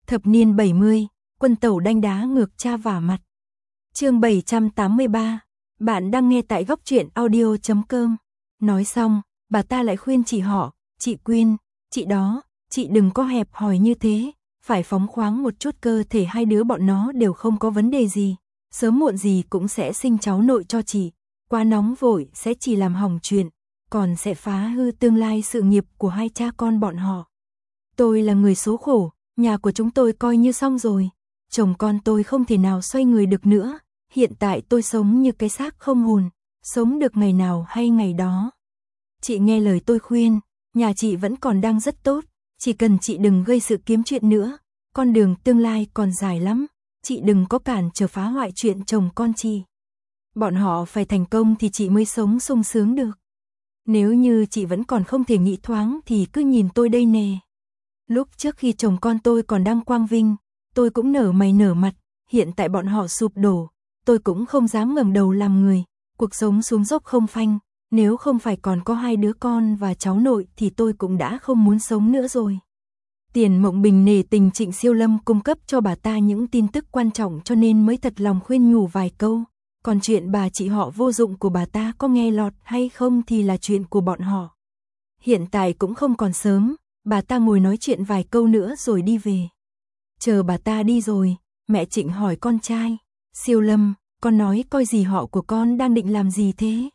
Thập niên 70, quân tẩu đanh đá ngược cha vả mặt. Chương 783. Bạn đang nghe tại góc truyện audio.com. Nói xong, bà ta lại khuyên chị họ, chị Quyên, chị đó, chị đừng có hẹp hòi như thế, phải phóng khoáng một chút, cơ thể hai đứa bọn nó đều không có vấn đề gì, sớm muộn gì cũng sẽ sinh cháu nội cho chị, quá nóng vội sẽ chỉ làm hỏng chuyện, còn sẽ phá hư tương lai sự nghiệp của hai cha con bọn họ. Tôi là người số khổ, nhà của chúng tôi coi như xong rồi, chồng con tôi không thể nào xoay người được nữa, hiện tại tôi sống như cái xác không hồn, sống được ngày nào hay ngày đó. Chị nghe lời tôi khuyên, nhà chị vẫn còn đang rất tốt, chỉ cần chị đừng gây sự kiếm chuyện nữa, con đường tương lai còn dài lắm, chị đừng có cản trở phá hoại chuyện chồng con chị. Bọn họ phải thành công thì chị mới sống sung sướng được. Nếu như chị vẫn còn không thể nghĩ thoáng thì cứ nhìn tôi đây nè. Lúc trước khi chồng con tôi còn đang quang vinh, tôi cũng nở mày nở mặt, hiện tại bọn họ sụp đổ, tôi cũng không dám ngẩng đầu làm người, cuộc sống xuống dốc không phanh, nếu không phải còn có hai đứa con và cháu nội thì tôi cũng đã không muốn sống nữa rồi. Tiền Mộng Bình nể tình Trịnh Siêu Lâm cung cấp cho bà ta những tin tức quan trọng cho nên mới thật lòng khuyên nhủ vài câu, còn chuyện bà chị họ vô dụng của bà ta có nghe lọt hay không thì là chuyện của bọn họ. Hiện tại cũng không còn sớm, bà ta ngồi nói chuyện vài câu nữa rồi đi về. Chờ bà ta đi rồi, mẹ Trịnh hỏi con trai, Siêu Lâm, con nói coi dì họ của con đang định làm gì thế?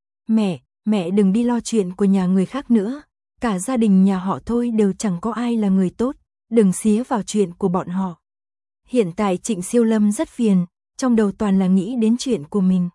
Mẹ đừng đi lo chuyện của nhà người khác nữa, cả gia đình nhà họ thôi đều chẳng có ai là người tốt, đừng xía vào chuyện của bọn họ. Hiện tại Trịnh Siêu Lâm rất phiền, trong đầu toàn là nghĩ đến chuyện của mình.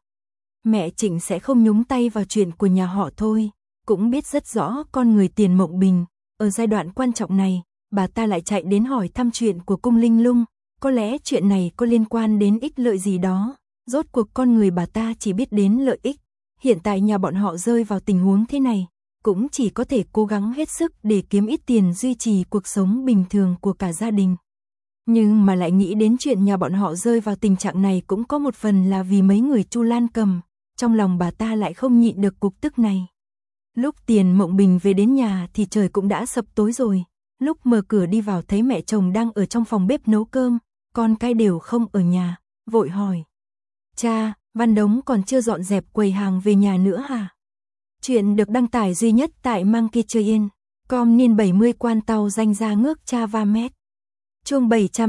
Mẹ Trịnh sẽ không nhúng tay vào chuyện của nhà họ thôi, cũng biết rất rõ con người Tiền Mộng Bình. Ở giai đoạn quan trọng này, bà ta lại chạy đến hỏi thăm chuyện của Cung Linh Lung, có lẽ chuyện này có liên quan đến ích lợi gì đó, rốt cuộc con người bà ta chỉ biết đến lợi ích. Hiện tại nhà bọn họ rơi vào tình huống thế này, cũng chỉ có thể cố gắng hết sức để kiếm ít tiền duy trì cuộc sống bình thường của cả gia đình. Nhưng mà lại nghĩ đến chuyện nhà bọn họ rơi vào tình trạng này cũng có một phần là vì mấy người Chu Lan Cầm, trong lòng bà ta lại không nhịn được cục tức này. Lúc Tiền Mộng Bình về đến nhà thì trời cũng đã sập tối rồi, lúc mở cửa đi vào thấy mẹ chồng đang ở trong phòng bếp nấu cơm, con cái đều không ở nhà, vội hỏi. Cha, Văn Đống còn chưa dọn dẹp quầy hàng về nhà nữa hả? Chuyện được đăng tải duy nhất tại Monkeytrain.com niên 70 quan tàu danh ra ngước cha va mét. Chương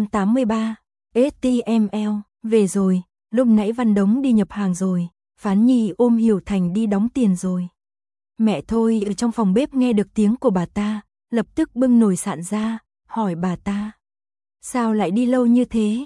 783, HTML, về rồi, lúc nãy Văn Đống đi nhập hàng rồi, Phán Nhi ôm Hiểu Thành đi đóng tiền rồi. Mẹ thôi ở trong phòng bếp nghe được tiếng của bà ta, lập tức bưng nồi sạn ra, hỏi bà ta. Sao lại đi lâu như thế?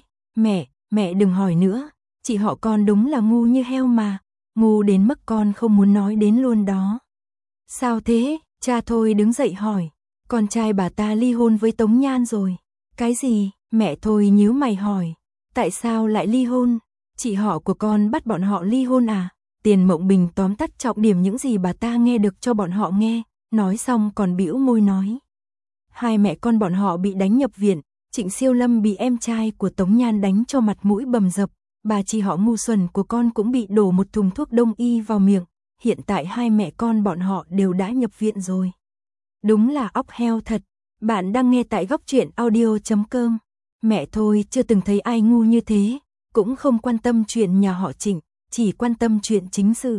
Mẹ đừng hỏi nữa, chị họ con đúng là ngu như heo mà, ngu đến mức con không muốn nói đến luôn đó. Sao thế? Cha thôi đứng dậy hỏi, con trai bà ta ly hôn với Tống Nhan rồi. Cái gì? Mẹ thôi nhíu mày hỏi, tại sao lại ly hôn? Chị họ của con bắt bọn họ ly hôn à? Tiền Mộng Bình tóm tắt trọng điểm những gì bà ta nghe được cho bọn họ nghe, nói xong còn bĩu môi nói. Hai mẹ con bọn họ bị đánh nhập viện, Trịnh Siêu Lâm bị em trai của Tống Nhan đánh cho mặt mũi bầm dập, bà chị họ ngu xuẩn của con cũng bị đổ một thùng thuốc đông y vào miệng, hiện tại hai mẹ con bọn họ đều đã nhập viện rồi. Đúng là óc heo thật, bạn đang nghe tại góc truyện audio.com. Mẹ thôi chưa từng thấy ai ngu như thế, cũng không quan tâm chuyện nhà họ Trịnh, chỉ quan tâm chuyện chính sự.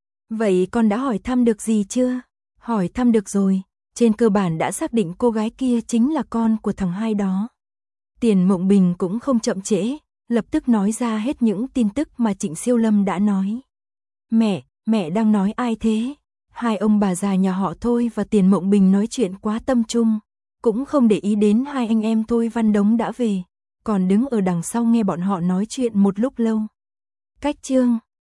Vậy con đã hỏi thăm được gì chưa? Hỏi thăm được rồi, trên cơ bản đã xác định cô gái kia chính là con của thằng hai đó. Tiền Mộng Bình cũng không chậm trễ, lập tức nói ra hết những tin tức mà Trịnh Siêu Lâm đã nói. Mẹ đang nói ai thế? Hai ông bà già nhà họ Thôi và Tiền Mộng Bình nói chuyện quá tâm trung, cũng không để ý đến hai anh em Thôi Văn Đống đã về, còn đứng ở đằng sau nghe bọn họ nói chuyện một lúc lâu. Cách chương